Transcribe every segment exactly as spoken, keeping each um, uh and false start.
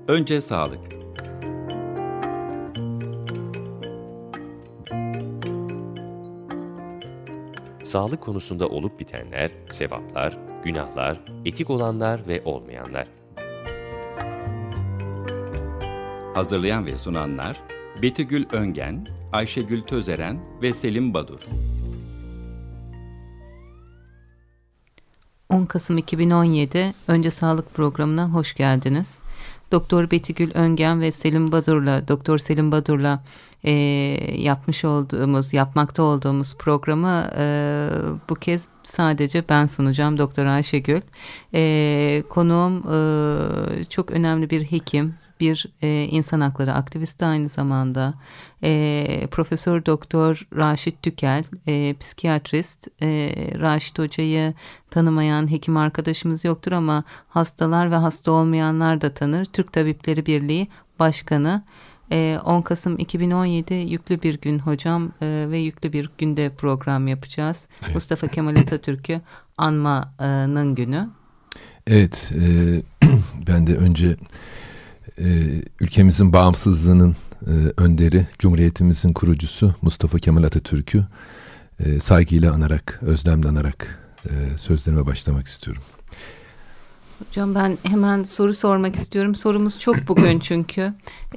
Önce sağlık. Sağlık konusunda olup bitenler, sevaplar, günahlar, etik olanlar ve olmayanlar. Hazırlayan ve sunanlar Betügül Öngen, Ayşegül Tözeren ve Selim Badur. on Kasım iki bin on yedi Önce Sağlık programına hoş geldiniz. Doktor Betügül Öngen ve Selim Badur'la, Doktor Selim Badur'la e, yapmış olduğumuz, yapmakta olduğumuz programı e, bu kez sadece ben sunacağım. Doktor Ayşegül. E, konuğum e, çok önemli bir hekim, bir e, insan hakları aktivisti aynı zamanda. E, Profesör Doktor Raşit Tükel, e, psikiyatrist. E, Raşit Hoca'yı tanımayan hekim arkadaşımız yoktur ama hastalar ve hasta olmayanlar da tanır. Türk Tabipleri Birliği Başkanı. E, on Kasım iki bin on yedi yüklü bir gün hocam e, ve yüklü bir günde program yapacağız. Evet. Mustafa Kemal Atatürk'ü anmanın günü. Evet, e, ben de önce e, ülkemizin bağımsızlığının e, önderi, Cumhuriyetimizin kurucusu Mustafa Kemal Atatürk'ü e, saygıyla anarak, özlemle anarak e, sözlerime başlamak istiyorum. Hocam ben hemen soru sormak istiyorum. Sorumuz çok bugün çünkü.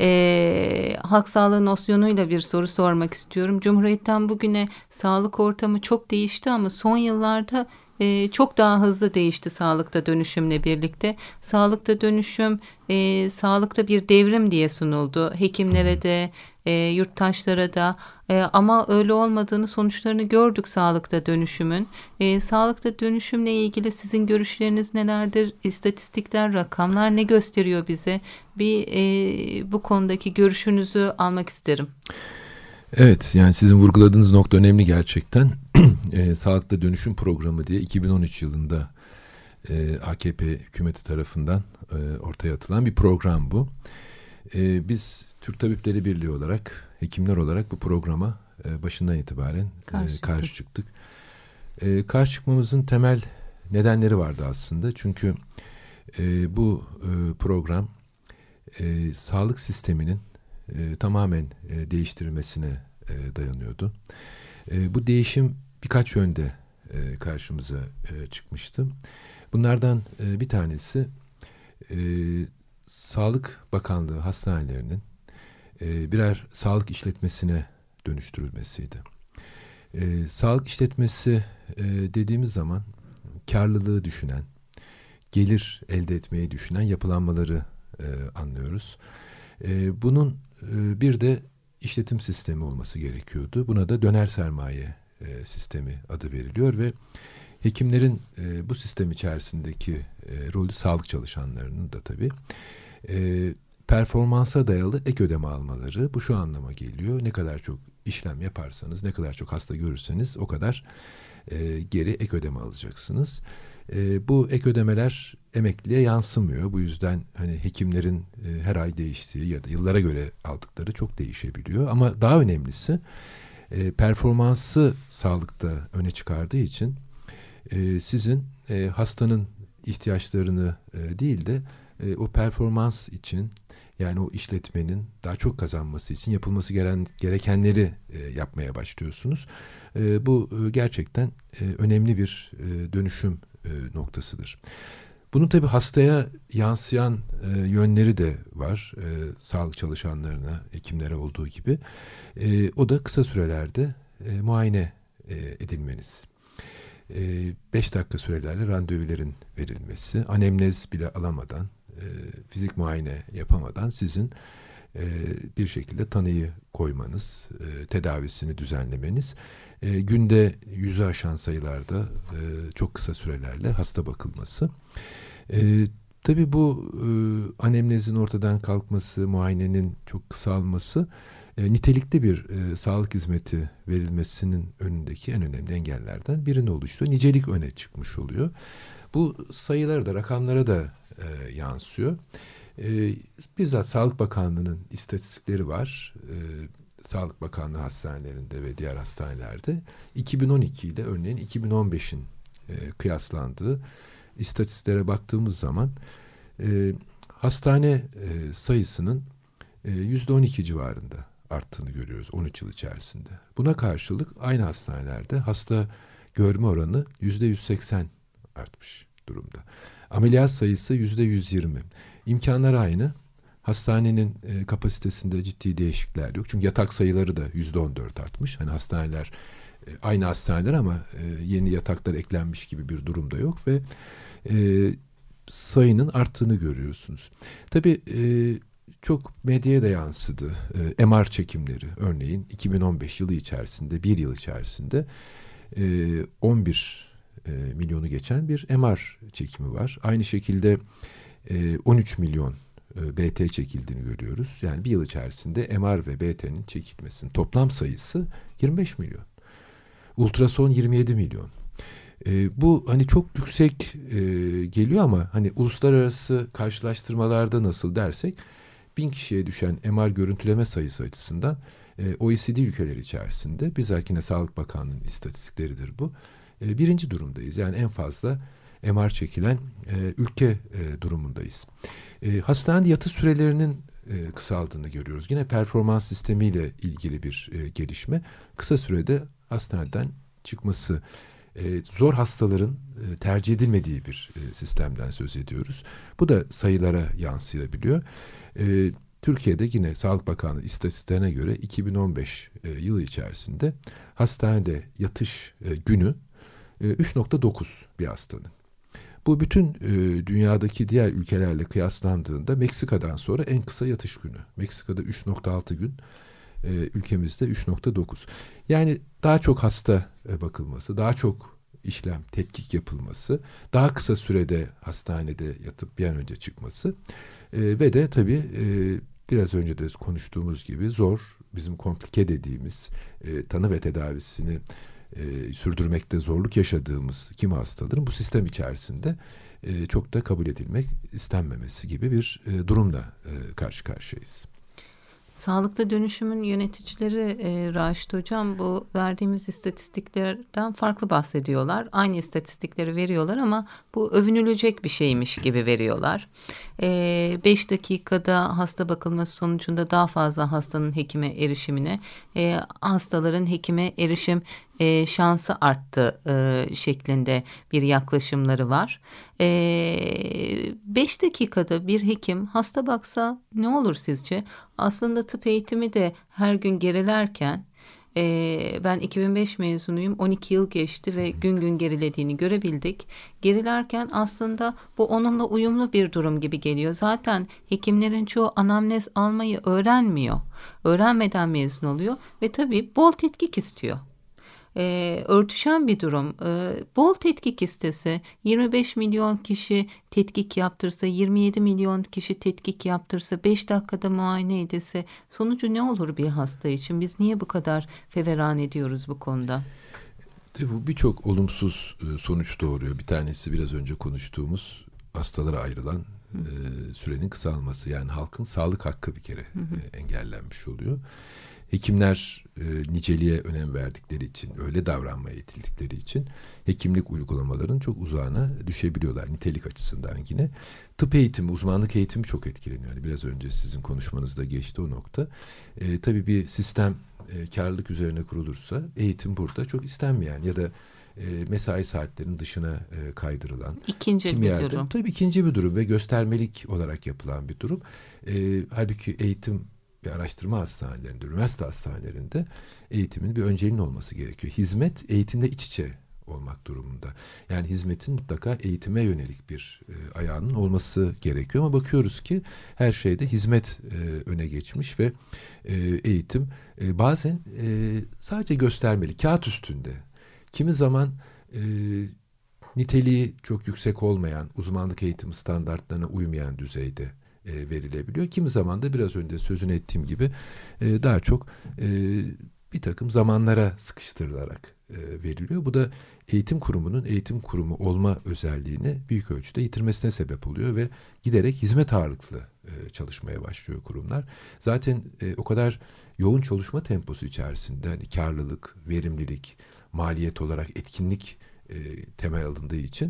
Ee, halk sağlığı nosyonuyla bir soru sormak istiyorum. Cumhuriyetten bugüne sağlık ortamı çok değişti ama son yıllarda e, çok daha hızlı değişti sağlıkta dönüşümle birlikte. Sağlıkta dönüşüm, e, sağlıkta bir devrim diye sunuldu. Hekimlere de, e, yurttaşlara da. E, ama öyle olmadığını, sonuçlarını gördük sağlıkta dönüşümün. E, sağlıkta dönüşümle ilgili sizin görüşleriniz nelerdir? İstatistikler, rakamlar ne gösteriyor bize? Bir e, bu konudaki görüşünüzü almak isterim. Evet, yani sizin vurguladığınız nokta önemli gerçekten. e, Sağlıkta Dönüşüm Programı diye iki bin on üç yılında e, A K P hükümeti tarafından e, ortaya atılan bir program bu. E, biz Türk Tabipleri Birliği olarak, hekimler olarak bu programa e, başından itibaren karşı, e, karşı çıktık. E, karşı çıkmamızın temel nedenleri vardı aslında. Çünkü e, bu e, program e, sağlık sisteminin e, tamamen e, değiştirilmesine e, dayanıyordu. E, bu değişim birkaç yönde e, karşımıza e, çıkmıştı. Bunlardan e, bir tanesi e, Sağlık Bakanlığı hastanelerinin e, birer sağlık işletmesine dönüştürülmesiydi. E, sağlık işletmesi e, dediğimiz zaman karlılığı düşünen, gelir elde etmeyi düşünen yapılanmaları e, anlıyoruz. E, bunun e, bir de işletim sistemi olması gerekiyordu. Buna da döner sermaye e, sistemi adı veriliyor ve hekimlerin e, bu sistem içerisindeki e, rolü, sağlık çalışanlarının da tabii e, performansa dayalı ek ödeme almaları. Bu şu anlama geliyor: ne kadar çok işlem yaparsanız, ne kadar çok hasta görürseniz o kadar e, geri ek ödeme alacaksınız. E, bu ek ödemeler emekliliğe yansımıyor. Bu yüzden hani hekimlerin e, her ay değiştiği ya da yıllara göre aldıkları çok değişebiliyor. Ama daha önemlisi e, performansı sağlıkta öne çıkardığı için e, sizin e, hastanın ihtiyaçlarını e, değil de e, o performans için, yani o işletmenin daha çok kazanması için yapılması gereken, gerekenleri e, yapmaya başlıyorsunuz. E, bu e, gerçekten e, önemli bir e, dönüşüm e, noktasıdır. Bunun tabii hastaya yansıyan e, yönleri de var. E, sağlık çalışanlarına, hekimlere olduğu gibi. E, o da kısa sürelerde e, muayene e, edilmeniz. E, beş dakika sürelerle randevuların verilmesi, anemnez bile alamadan, e, fizik muayene yapamadan sizin e, bir şekilde tanıyı koymanız, e, tedavisini düzenlemeniz, e, günde yüzü aşan sayılarda e, çok kısa sürelerle hasta bakılması. E, tabii bu e, anemnezin ortadan kalkması, muayenenin çok kısalması, e, nitelikli bir e, sağlık hizmeti verilmesinin önündeki en önemli engellerden birini oluşturuyor. Nicelik öne çıkmış oluyor. Bu sayılara da, rakamlara da e, yansıyor. E, bizzat Sağlık Bakanlığı'nın istatistikleri var. E, Sağlık Bakanlığı hastanelerinde ve diğer hastanelerde iki bin on iki ile örneğin iki bin on beşin e, kıyaslandığı istatistiklere baktığımız zaman e, hastane e, sayısının e, yüzde on iki civarında arttığını görüyoruz on üç yıl içerisinde. Buna karşılık aynı hastanelerde hasta görme oranı yüzde yüz seksen artmış durumda. Ameliyat sayısı yüzde yüz yirmi. İmkanlar aynı. Hastanenin e, kapasitesinde ciddi değişiklikler yok. Çünkü yatak sayıları da yüzde on dört artmış. Hani hastaneler e, aynı hastaneler ama e, yeni yataklar eklenmiş gibi bir durumda yok ve e, sayının arttığını görüyorsunuz. Tabii e, çok medyaya da yansıdı. E, M R çekimleri örneğin iki bin on beş yılı içerisinde, bir yıl içerisinde e, on bir e, milyonu geçen bir M R çekimi var. Aynı şekilde e, on üç milyon e, B T çekildiğini görüyoruz. Yani bir yıl içerisinde M R ve B T'nin çekilmesinin toplam sayısı yirmi beş milyon. Ultrason yirmi yedi milyon. E, bu hani çok yüksek e, geliyor ama hani uluslararası karşılaştırmalarda nasıl dersek bin kişiye düşen M R görüntüleme sayısı açısından e, O E C D ülkeleri içerisinde bizzat yine Sağlık Bakanlığı'nın istatistikleridir bu. E, birinci durumdayız. Yani en fazla M R çekilen e, ülke e, durumundayız. E, hastanede yatış sürelerinin e, kısaldığını görüyoruz. Yine performans sistemiyle ilgili bir e, gelişme. Kısa sürede hastaneden çıkması. E, zor hastaların e, tercih edilmediği bir e, sistemden söz ediyoruz. Bu da sayılara yansıyabiliyor. E, Türkiye'de yine Sağlık Bakanlığı istatistiklerine göre iki bin on beş e, yılı içerisinde hastanede yatış e, günü e, üç nokta dokuz bir hastanın. Bu bütün e, dünyadaki diğer ülkelerle kıyaslandığında Meksika'dan sonra en kısa yatış günü. Meksika'da üç nokta altı gün, e, ülkemizde üç nokta dokuz. Yani daha çok hasta e, bakılması, daha çok işlem, tetkik yapılması, daha kısa sürede hastanede yatıp bir an önce çıkması e, ve de tabii e, biraz önce de konuştuğumuz gibi zor, bizim komplike dediğimiz e, tanı ve tedavisini e, sürdürmekte zorluk yaşadığımız kimi hastaların bu sistem içerisinde e, çok da kabul edilmek istenmemesi gibi bir e, durumla e, karşı karşıyayız. Sağlıkta dönüşümün yöneticileri e, Raşit Hocam bu verdiğimiz istatistiklerden farklı bahsediyorlar. Aynı istatistikleri veriyorlar ama bu övünülecek bir şeymiş gibi veriyorlar. beş e, dakikada hasta bakılması sonucunda daha fazla hastanın hekime erişimine, e, hastaların hekime erişim e, şansı arttı e, şeklinde bir yaklaşımları var. beş dakikada bir hekim hasta baksa ne olur sizce? Aslında tıp eğitimi de her gün gerilerken e, ben iki bin beş mezunuyum, on iki yıl geçti ve gün gün gerilediğini görebildik. Gerilerken aslında bu onunla uyumlu bir durum gibi geliyor. Zaten hekimlerin çoğu anamnez almayı öğrenmiyor. Öğrenmeden mezun oluyor ve tabii bol tetkik istiyor. E, örtüşen bir durum. E, bol tetkik istese, yirmi beş milyon kişi tetkik yaptırsa, yirmi yedi milyon kişi tetkik yaptırsa, beş dakikada muayene edilse sonucu ne olur bir hasta için? Biz niye bu kadar feveran ediyoruz bu konuda? Tabii bu birçok olumsuz e, sonuç doğuruyor. Bir tanesi biraz önce konuştuğumuz hastalara ayrılan e, sürenin kısalması. Yani halkın sağlık hakkı bir kere e, engellenmiş oluyor. Hekimler e, niceliğe önem verdikleri için, öyle davranmaya itildikleri için hekimlik uygulamaların çok uzağına düşebiliyorlar nitelik açısından yine. Tıp eğitimi, uzmanlık eğitimi çok etkileniyor. Yani biraz önce sizin konuşmanızda geçti o nokta. E, tabii bir sistem e, karlılık üzerine kurulursa eğitim burada çok istenmeyen ya da e, mesai saatlerinin dışına e, kaydırılan. İkinci bir yerde, durum. Tabii ikinci bir durum ve göstermelik olarak yapılan bir durum. E, halbuki eğitim ve araştırma hastanelerinde, üniversite hastanelerinde eğitimin bir önceliğinin olması gerekiyor. Hizmet eğitimle iç içe olmak durumunda. Yani hizmetin mutlaka eğitime yönelik bir e, ayağının olması gerekiyor ama bakıyoruz ki her şeyde hizmet e, öne geçmiş ve e, eğitim e, bazen e, sadece göstermeli, kağıt üstünde. Kimi zaman e, niteliği çok yüksek olmayan, uzmanlık eğitim standartlarına uymayan düzeyde E, verilebiliyor. Kimi zaman da biraz önce sözünü ettiğim gibi e, daha çok e, bir takım zamanlara sıkıştırılarak e, veriliyor. Bu da eğitim kurumunun eğitim kurumu olma özelliğini büyük ölçüde yitirmesine sebep oluyor ve giderek hizmet ağırlıklı e, çalışmaya başlıyor kurumlar. Zaten e, o kadar yoğun çalışma temposu içerisinde hani karlılık, verimlilik, maliyet olarak etkinlik e, temel alındığı için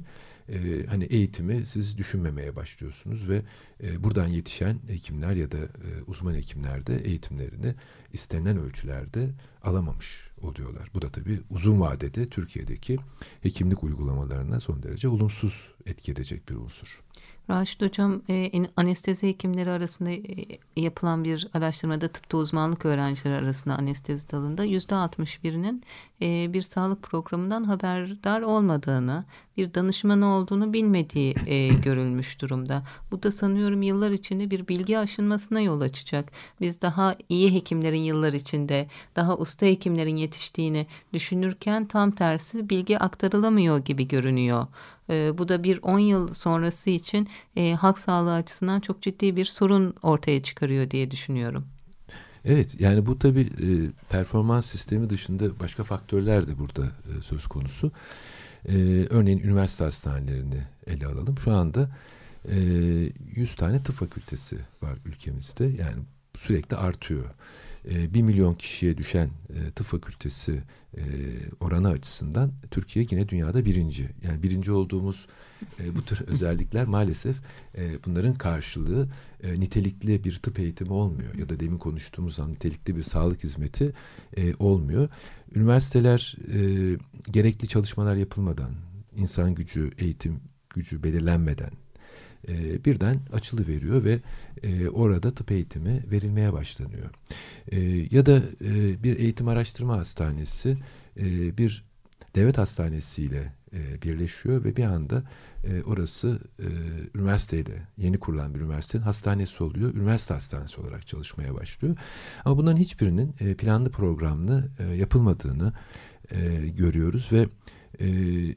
e, hani eğitimi siz düşünmemeye başlıyorsunuz ve e, buradan yetişen hekimler ya da e, uzman hekimler de eğitimlerini istenilen ölçülerde alamamış oluyorlar. Bu da tabii uzun vadede Türkiye'deki hekimlik uygulamalarına son derece olumsuz etki edecek bir unsur. Raşit Hocam, e, anestezi hekimleri arasında e, yapılan bir araştırmada tıpta uzmanlık öğrencileri arasında anestezi dalında yüzde altmış birinin e, bir sağlık programından haberdar olmadığını, bir danışmanı olduğunu bilmediği e, görülmüş durumda. Bu da sanıyorum yıllar içinde bir bilgi aşınmasına yol açacak. Biz daha iyi hekimlerin yıllar içinde, daha usta hekimlerin yetiştiğini düşünürken tam tersi bilgi aktarılamıyor gibi görünüyor. E, bu da bir on yıl sonrası için e, halk sağlığı açısından çok ciddi bir sorun ortaya çıkarıyor diye düşünüyorum. Evet, yani bu tabii e, performans sistemi dışında başka faktörler de burada e, söz konusu. E, örneğin üniversite hastanelerini ele alalım. Şu anda e, yüz tane tıp fakültesi var ülkemizde. Yani sürekli artıyor. E, bir milyon kişiye düşen e, tıp fakültesi e, oranı açısından Türkiye yine dünyada birinci. Yani birinci olduğumuz e, bu tür özellikler maalesef e, bunların karşılığı e, nitelikli bir tıp eğitimi olmuyor. Ya da demin konuştuğumuz zaman nitelikli bir sağlık hizmeti e, olmuyor. Üniversiteler e, gerekli çalışmalar yapılmadan, insan gücü, eğitim gücü belirlenmeden E, birden açılıveriyor ve e, orada tıp eğitimi verilmeye başlanıyor. E, ya da e, bir eğitim araştırma hastanesi e, bir devlet hastanesiyle e, birleşiyor ve bir anda e, orası e, üniversiteyle, yeni kurulan bir üniversitenin hastanesi oluyor. Üniversite hastanesi olarak çalışmaya başlıyor. Ama bunların hiçbirinin e, planlı programlı e, yapılmadığını e, görüyoruz ve e,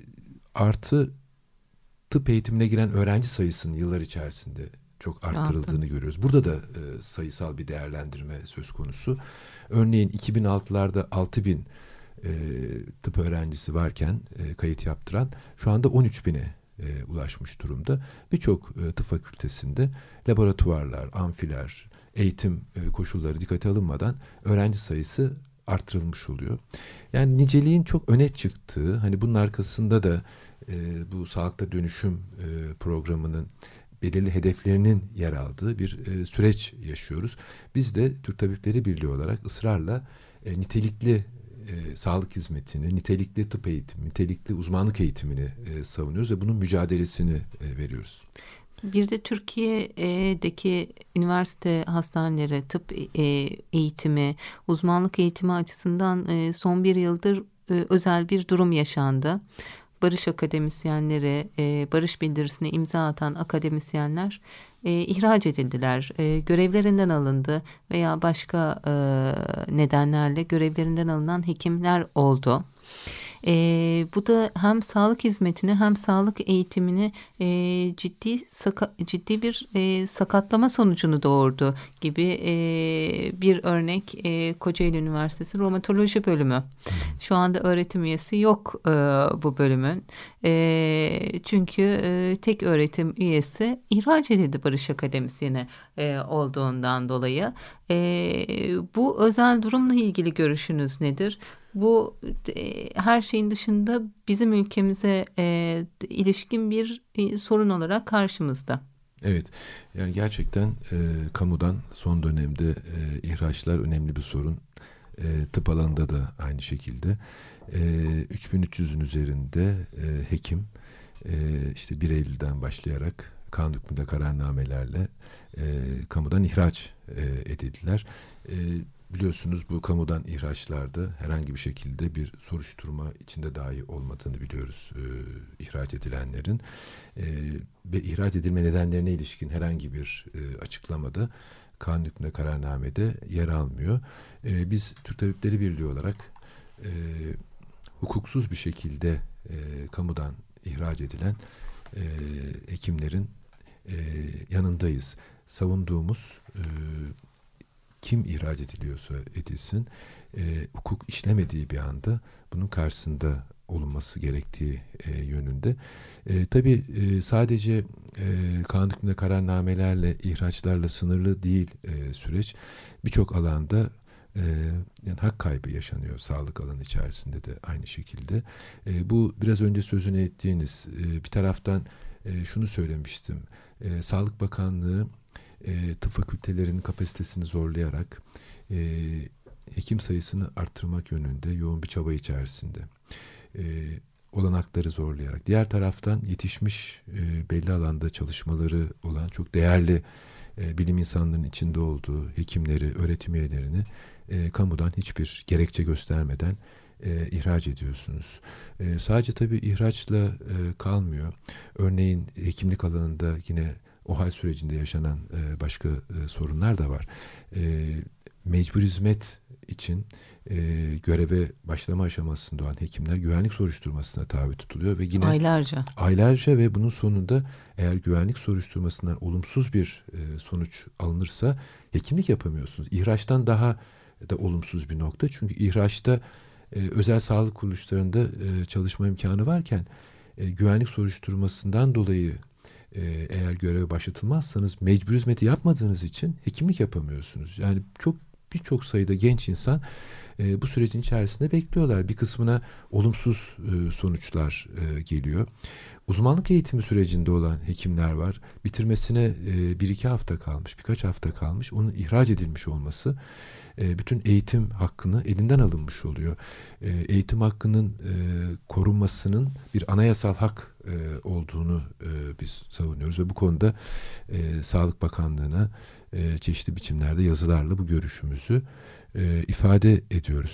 artı tıp eğitimine giren öğrenci sayısının yıllar içerisinde çok arttırıldığını Altın. görüyoruz. Burada da e, sayısal bir değerlendirme söz konusu. Örneğin iki bin altılarda altı bin e, tıp öğrencisi varken e, kayıt yaptıran şu anda on üç bine e, ulaşmış durumda. Birçok e, tıp fakültesinde laboratuvarlar, amfiler, eğitim e, koşulları dikkate alınmadan öğrenci sayısı arttırılmış oluyor. Yani niceliğin çok öne çıktığı, hani bunun arkasında da e, bu sağlıkta dönüşüm e, programının belirli hedeflerinin yer aldığı bir e, süreç yaşıyoruz. Biz de Türk Tabipleri Birliği olarak ısrarla e, nitelikli e, sağlık hizmetini, nitelikli tıp eğitimi, nitelikli uzmanlık eğitimini e, savunuyoruz ve bunun mücadelesini e, veriyoruz. Bir de Türkiye'deki üniversite hastaneleri, tıp eğitimi, uzmanlık eğitimi açısından son bir yıldır özel bir durum yaşandı. Barış akademisyenleri, barış bildirisine imza atan akademisyenler ihraç edildiler, görevlerinden alındı veya başka nedenlerle görevlerinden alınan hekimler oldu. E, bu da hem sağlık hizmetini hem sağlık eğitimini e, ciddi saka, ciddi bir e, sakatlama sonucunu doğurdu gibi e, bir örnek e, Kocaeli Üniversitesi Romatoloji Bölümü. Şu anda öğretim üyesi yok e, bu bölümün. E, çünkü e, tek öğretim üyesi ihraç edildi Barış Akademisyeni e, olduğundan dolayı. E, bu özel durumla ilgili görüşünüz nedir? Bu e, her şeyin dışında bizim ülkemize e, ilişkin bir e, sorun olarak karşımızda. Evet, yani gerçekten e, kamudan son dönemde e, ihraçlar önemli bir sorun. E, tıp alanında da aynı şekilde. E, üç bin üç yüzün üzerinde e, hekim e, işte bir Eylül'den başlayarak kanun hükmünde kararnamelerle e, kamudan ihraç e, edildiler. E, Biliyorsunuz bu kamudan ihraçlarda herhangi bir şekilde bir soruşturma içinde dahi olmadığını biliyoruz e, ihraç edilenlerin. E, ve ihraç edilme nedenlerine ilişkin herhangi bir e, açıklamada kanun hükmünde kararnamede yer almıyor. E, biz Türk Tabipleri Birliği olarak e, hukuksuz bir şekilde e, kamudan ihraç edilen e, hekimlerin e, yanındayız. Savunduğumuz e, kim ihraç ediliyorsa edilsin, e, hukuk işlemediği bir anda bunun karşısında olunması gerektiği e, yönünde. E, tabii e, sadece e, kanun hükmünde kararnamelerle, ihraçlarla sınırlı değil e, süreç. Birçok alanda e, yani hak kaybı yaşanıyor sağlık alanı içerisinde de aynı şekilde. E, bu biraz önce sözünü ettiğiniz e, bir taraftan e, şunu söylemiştim. E, Sağlık Bakanlığı e, tıp fakültelerinin kapasitesini zorlayarak e, hekim sayısını arttırmak yönünde yoğun bir çaba içerisinde. E, olanakları zorlayarak. Diğer taraftan yetişmiş e, belli alanda çalışmaları olan çok değerli e, bilim insanlarının içinde olduğu hekimleri, öğretim üyelerini e, kamudan hiçbir gerekçe göstermeden e, ihraç ediyorsunuz. E, sadece tabii ihraçla e, kalmıyor. Örneğin hekimlik alanında yine O H A L sürecinde yaşanan e, başka e, sorunlar da var. E, mecbur hizmet için e, göreve başlama aşamasında olan hekimler güvenlik soruşturmasına tabi tutuluyor ve yine aylarca aylarca ve bunun sonunda eğer güvenlik soruşturmasından olumsuz bir e, sonuç alınırsa hekimlik yapamıyorsunuz. İhraçtan daha da olumsuz bir nokta. Çünkü ihraçta e, özel sağlık kuruluşlarında e, çalışma imkanı varken e, güvenlik soruşturmasından dolayı e, eğer göreve başlatılmazsanız mecbur hizmeti yapmadığınız için hekimlik yapamıyorsunuz. Yani çok birçok sayıda genç insan e, bu sürecin içerisinde bekliyorlar. Bir kısmına olumsuz e, sonuçlar e, geliyor. Uzmanlık eğitimi sürecinde olan hekimler var. Bitirmesine e, bir iki hafta kalmış, birkaç hafta kalmış. Onun ihraç edilmiş olması e, bütün eğitim hakkını elinden alınmış oluyor. E, eğitim hakkının e, korunmasının bir anayasal hak e, olduğunu e, biz savunuyoruz ve bu konuda e, Sağlık Bakanlığı'na e, çeşitli biçimlerde yazılarla bu görüşümüzü e, ifade ediyoruz.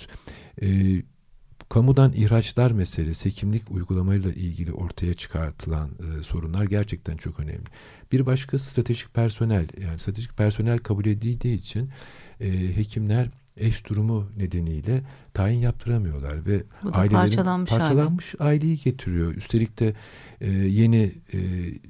E, kamudan ihraçlar meselesi, hekimlik uygulamayla ilgili ortaya çıkartılan e, sorunlar gerçekten çok önemli. Bir başka stratejik personel, yani stratejik personel kabul edildiği için e, hekimler eş durumu nedeniyle tayin yaptıramıyorlar ve ailelerin parçalanmış, parçalanmış aileyi getiriyor. Üstelik de e, yeni e,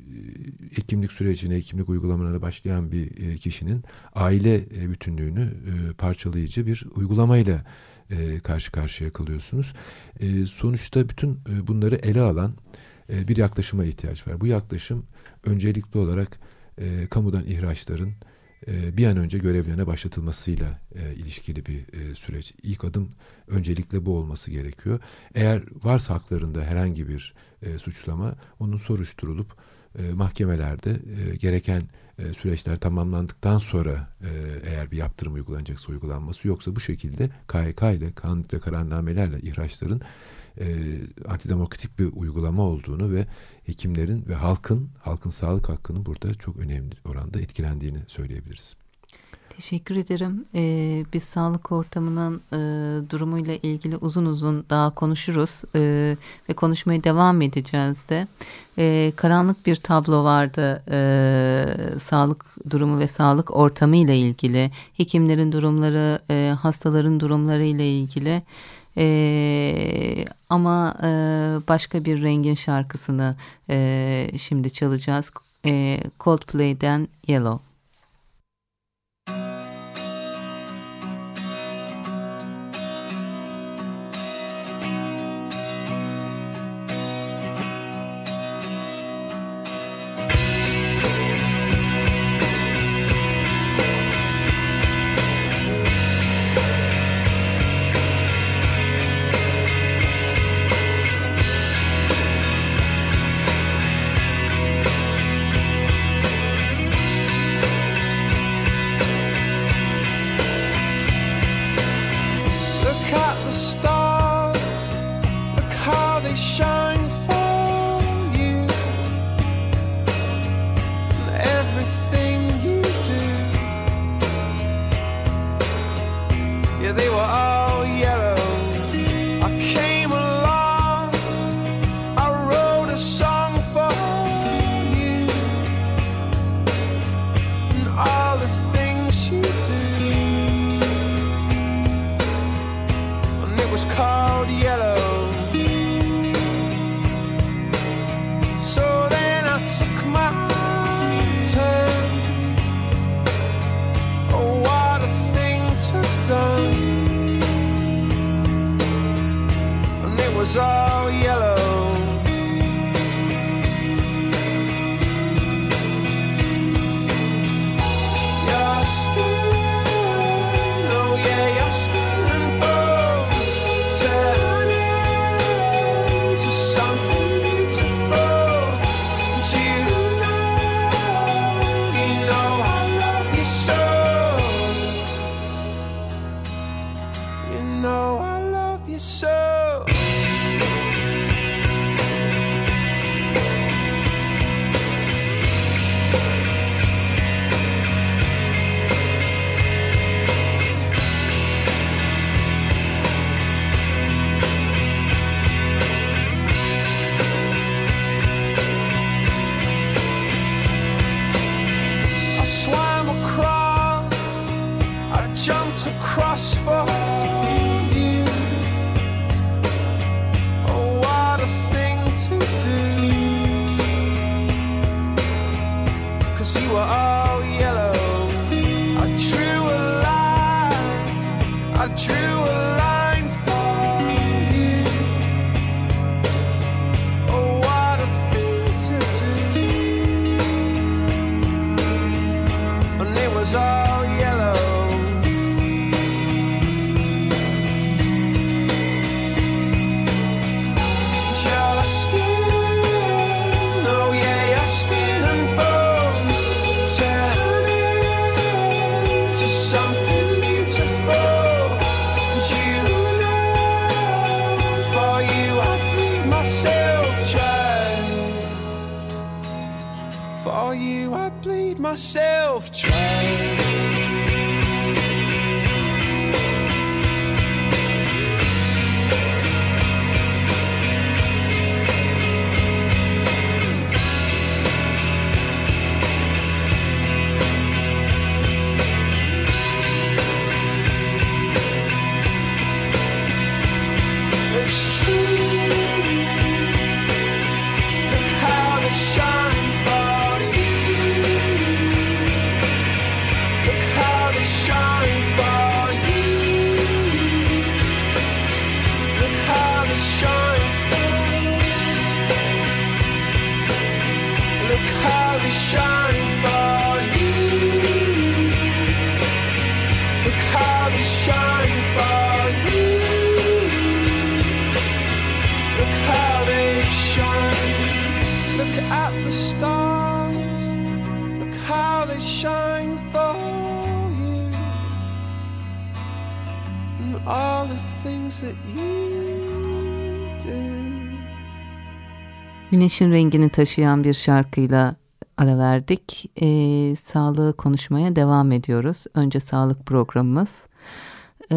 hekimlik sürecine, hekimlik uygulamalarına başlayan bir e, kişinin aile e, bütünlüğünü e, parçalayıcı bir uygulamayla e, karşı karşıya kalıyorsunuz. E, sonuçta bütün e, bunları ele alan e, bir yaklaşıma ihtiyaç var. Bu yaklaşım öncelikli olarak e, kamudan ihraçların bir an önce görevlerine başlatılmasıyla e, ilişkili bir e, süreç. İlk adım öncelikle bu olması gerekiyor. Eğer varsa haklarında herhangi bir e, suçlama, onun soruşturulup e, mahkemelerde e, gereken e, süreçler tamamlandıktan sonra e, eğer bir yaptırım uygulanacaksa uygulanması, yoksa bu şekilde K H K ile, kanun ve kararnamelerle ihraçların e, antidemokratik bir uygulama olduğunu ve hekimlerin ve halkın, halkın sağlık hakkının burada çok önemli oranda etkilendiğini söyleyebiliriz. Teşekkür ederim. Ee, biz sağlık ortamının e, durumuyla ilgili uzun uzun daha konuşuruz e, ve konuşmaya devam edeceğiz de. E, karanlık bir tablo vardı e, sağlık durumu ve sağlık ortamı ile ilgili. Hekimlerin durumları, e, hastaların durumları ile ilgili. Ee, ama e, başka bir rengin şarkısını e, şimdi çalacağız. E, Coldplay'den Yellow. All yellow. Your skin, oh yeah, your cross for you. Oh, what a thing to do. 'Cause you were all yellow. I drew a line, I drew a line for you. Oh, what a thing to do. And it was all yellow. Your skin, oh yeah, your skin and bones turning to something beautiful. And you know, for you I bleed myself dry. For you I bleed myself dry. It's true. Look how they shine for you. Look how they shine for you. Look how they shine for you. Look how they shine for you. Look how they shine for you. Look how they shine. Look at the stars. Look how they shine for you. And all the things that you do. Güneşin rengini taşıyan bir şarkıyla ara verdik. Ee, sağlığı konuşmaya devam ediyoruz. Önce sağlık programımız. Ee,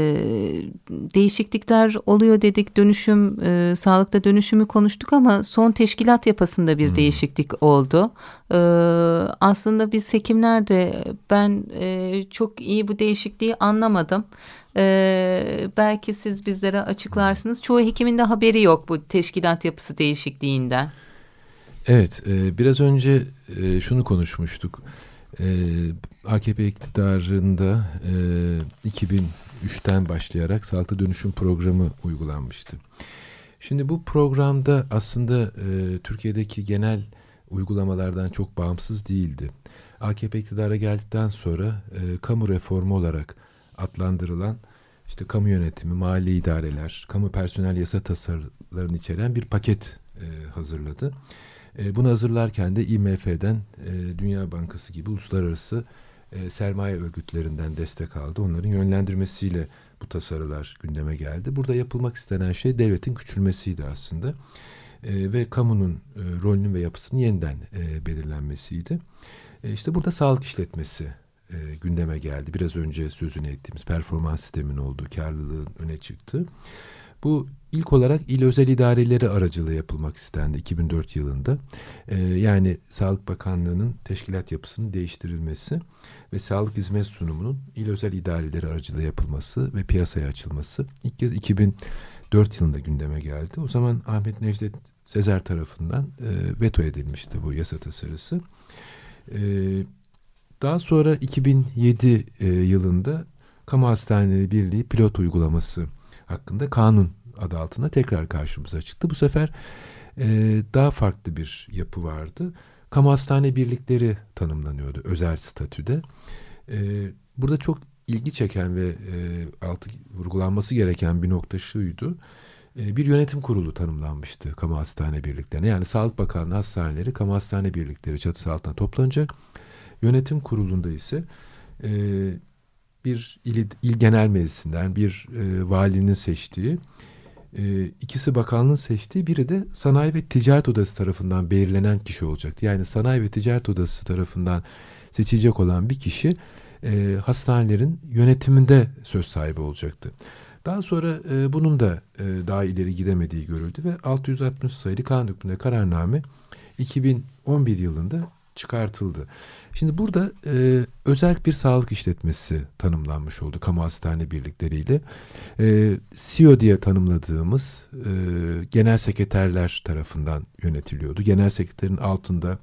değişiklikler oluyor dedik, dönüşüm, e, sağlıkta dönüşümü konuştuk ama son teşkilat yapısında bir hmm. değişiklik oldu. Ee, aslında biz hekimler de ben e, çok iyi bu değişikliği anlamadım. Ee, belki siz bizlere açıklarsınız. Çoğu hekimin de haberi yok bu teşkilat yapısı değişikliğinden. Evet, e, biraz önce e, şunu konuşmuştuk. E, A K P iktidarında e, iki bin üçten başlayarak sağlıklı dönüşüm programı uygulanmıştı. Şimdi bu programda aslında e, Türkiye'deki genel uygulamalardan çok bağımsız değildi. A K P iktidara geldikten sonra e, kamu reformu olarak adlandırılan işte kamu yönetimi, mali idareler, kamu personel yasa tasarılarını içeren bir paket e, hazırladı. E, bunu hazırlarken de I M F'den, e, Dünya Bankası gibi uluslararası e, sermaye örgütlerinden destek aldı. Onların yönlendirmesiyle bu tasarılar gündeme geldi. Burada yapılmak istenen şey devletin küçülmesiydi aslında. E, ve kamunun e, rolünün ve yapısının yeniden e, belirlenmesiydi. E, işte burada sağlık işletmesi e, gündeme geldi. Biraz önce sözünü ettiğimiz performans sisteminin olduğu, karlılığın öne çıktı. Bu ilk olarak il özel idareleri aracılığı yapılmak istendi iki bin dört yılında. Ee, yani Sağlık Bakanlığı'nın teşkilat yapısının değiştirilmesi ve sağlık hizmet sunumunun il özel idareleri aracılığı yapılması ve piyasaya açılması ilk kez iki bin dört yılında gündeme geldi. O zaman Ahmet Necdet Sezer tarafından e, veto edilmişti bu yasa tasarısı. E, daha sonra iki bin yedi e, yılında Kamu Hastaneleri Birliği pilot uygulaması hakkında kanun adı altında tekrar karşımıza çıktı. Bu sefer e, daha farklı bir yapı vardı. Kamu hastane birlikleri tanımlanıyordu özel statüde. E, burada çok ilgi çeken ve e, altı vurgulanması gereken bir nokta şuydu. E, bir yönetim kurulu tanımlanmıştı kamu hastane birliklerine. Yani Sağlık Bakanlığı hastaneleri kamu hastane birlikleri çatısı altına toplanacak. Yönetim kurulunda ise e, bir il, il genel meclisinden bir e, valinin seçtiği, e, ikisi bakanlığın seçtiği, biri de Sanayi ve Ticaret Odası tarafından belirlenen kişi olacaktı. Yani Sanayi ve Ticaret Odası tarafından seçilecek olan bir kişi e, hastanelerin yönetiminde söz sahibi olacaktı. Daha sonra e, bunun da e, daha ileri gidemediği görüldü ve altı yüz altmış sayılı kanun hükmünde kararname iki bin on bir yılında çıkartıldı. Şimdi burada e, özerk bir sağlık işletmesi tanımlanmış oldu kamu hastane birlikleriyle. E, C E O diye tanımladığımız e, genel sekreterler tarafından yönetiliyordu. Genel sekreterin altında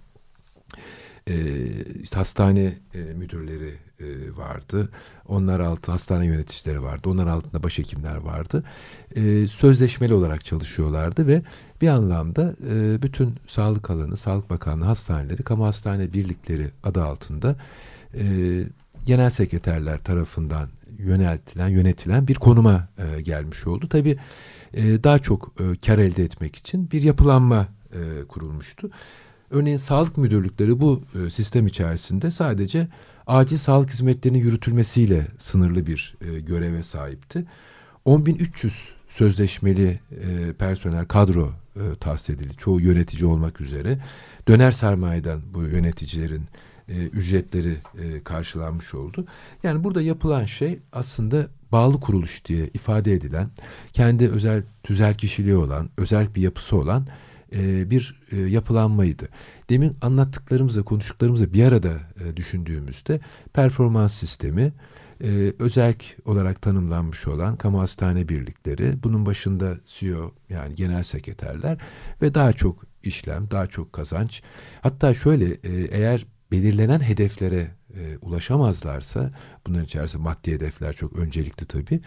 e, işte hastane e, müdürleri e, vardı. Onlar altı hastane yöneticileri vardı. Onlar altında başhekimler vardı. E, sözleşmeli olarak çalışıyorlardı ve bir anlamda e, bütün sağlık alanı, Sağlık Bakanlığı hastaneleri, kamu hastane birlikleri adı altında e, genel sekreterler tarafından yöneltilen, yönetilen bir konuma e, gelmiş oldu. Tabii e, daha çok e, kar elde etmek için bir yapılanma e, kurulmuştu. Örneğin sağlık müdürlükleri bu e, sistem içerisinde sadece acil sağlık hizmetlerinin yürütülmesiyle sınırlı bir e, göreve sahipti. on bin üç yüz sözleşmeli e, personel kadro e, tahsis edildi. Çoğu yönetici olmak üzere. Döner sermayeden bu yöneticilerin e, ücretleri e, karşılanmış oldu. Yani burada yapılan şey aslında bağlı kuruluş diye ifade edilen, kendi özel tüzel kişiliği olan, özel bir yapısı olan e, bir e, yapılanmaydı. Demin anlattıklarımızla, konuştuklarımızla bir arada e, düşündüğümüzde performans sistemi, Ee, özerk olarak tanımlanmış olan kamu hastane birlikleri, bunun başında C E O yani genel sekreterler ve daha çok işlem, daha çok kazanç. Hatta şöyle e, eğer belirlenen hedeflere e, ulaşamazlarsa, bunların içerisinde maddi hedefler çok öncelikli tabii,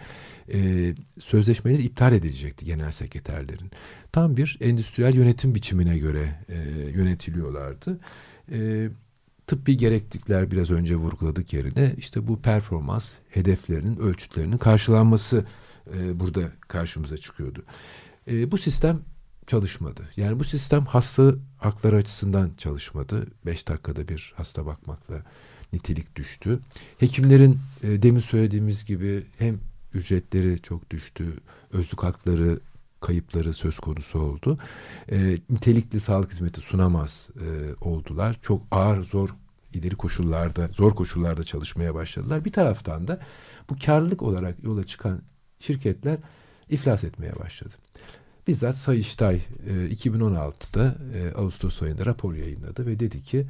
e, sözleşmeleri iptal edilecekti genel sekreterlerin. Tam bir endüstriyel yönetim biçimine göre e, yönetiliyorlardı. Evet. Tıbbi gereklilikler biraz önce vurguladık yerine işte bu performans hedeflerinin, ölçütlerinin karşılanması e, burada karşımıza çıkıyordu. E, bu sistem çalışmadı. Yani bu sistem hasta hakları açısından çalışmadı. Beş dakikada bir hasta bakmakla nitelik düştü. Hekimlerin e, demin söylediğimiz gibi hem ücretleri çok düştü, özlük hakları kayıpları söz konusu oldu. E, nitelikli sağlık hizmeti sunamaz e, oldular. Çok ağır, zor, ileri koşullarda, zor koşullarda çalışmaya başladılar. Bir taraftan da bu karlılık olarak yola çıkan şirketler iflas etmeye başladı. Bizzat Sayıştay e, iki bin on altıda e, Ağustos ayında rapor yayınladı ve dedi ki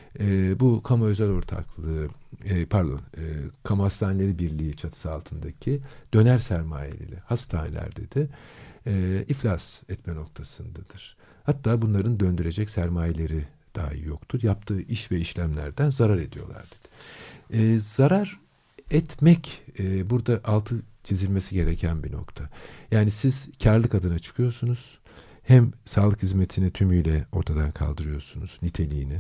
e, bu kamu özel ortaklığı, e, pardon, e, kamu hastaneleri birliği çatısı altındaki döner sermayeli hastaneler dedi, E, iflas etme noktasındadır. Hatta bunların döndürecek sermayeleri dahi yoktur. Yaptığı iş ve işlemlerden zarar ediyorlar dedi. E, zarar etmek e, burada altı çizilmesi gereken bir nokta. Yani siz karlılık adına çıkıyorsunuz. Hem sağlık hizmetini tümüyle ortadan kaldırıyorsunuz, niteliğini,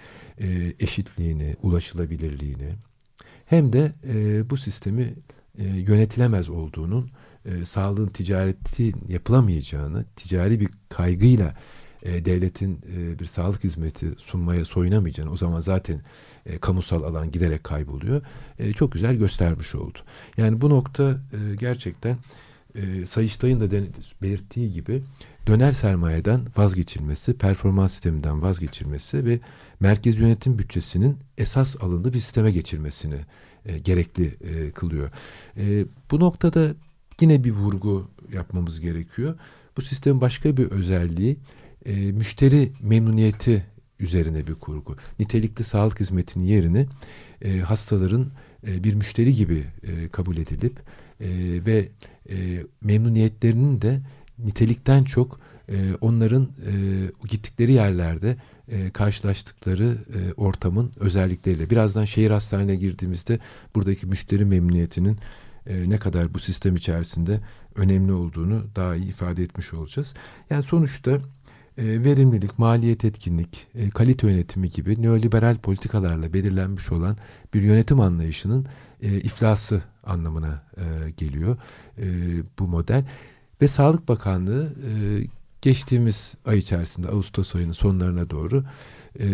e, eşitliğini, ulaşılabilirliğini, hem de e, bu sistemi e, yönetilemez olduğunun, E, sağlığın ticareti yapılamayacağını, ticari bir kaygıyla e, devletin e, bir sağlık hizmeti sunmaya soyunamayacağını, o zaman zaten e, kamusal alan giderek kayboluyor, e, çok güzel göstermiş oldu. Yani bu nokta e, gerçekten e, Sayıştay'ın da den- belirttiği gibi döner sermayeden vazgeçilmesi, performans sisteminden vazgeçilmesi ve merkez yönetim bütçesinin esas alındığı bir sisteme geçilmesini e, gerekli e, kılıyor. E, bu noktada yine bir vurgu yapmamız gerekiyor. Bu sistemin başka bir özelliği e, müşteri memnuniyeti üzerine bir kurgu. Nitelikli sağlık hizmetinin yerini e, hastaların e, bir müşteri gibi e, kabul edilip e, ve e, memnuniyetlerinin de nitelikten çok e, onların e, gittikleri yerlerde e, karşılaştıkları e, ortamın özellikleriyle. Birazdan şehir hastaneine girdiğimizde buradaki müşteri memnuniyetinin e, ne kadar bu sistem içerisinde önemli olduğunu daha iyi ifade etmiş olacağız. Yani sonuçta e, verimlilik, maliyet etkinlik, e, kalite yönetimi gibi neoliberal politikalarla belirlenmiş olan bir yönetim anlayışının e, iflası anlamına e, geliyor e, bu model. Ve Sağlık Bakanlığı e, geçtiğimiz ay içerisinde Ağustos ayının sonlarına doğru e,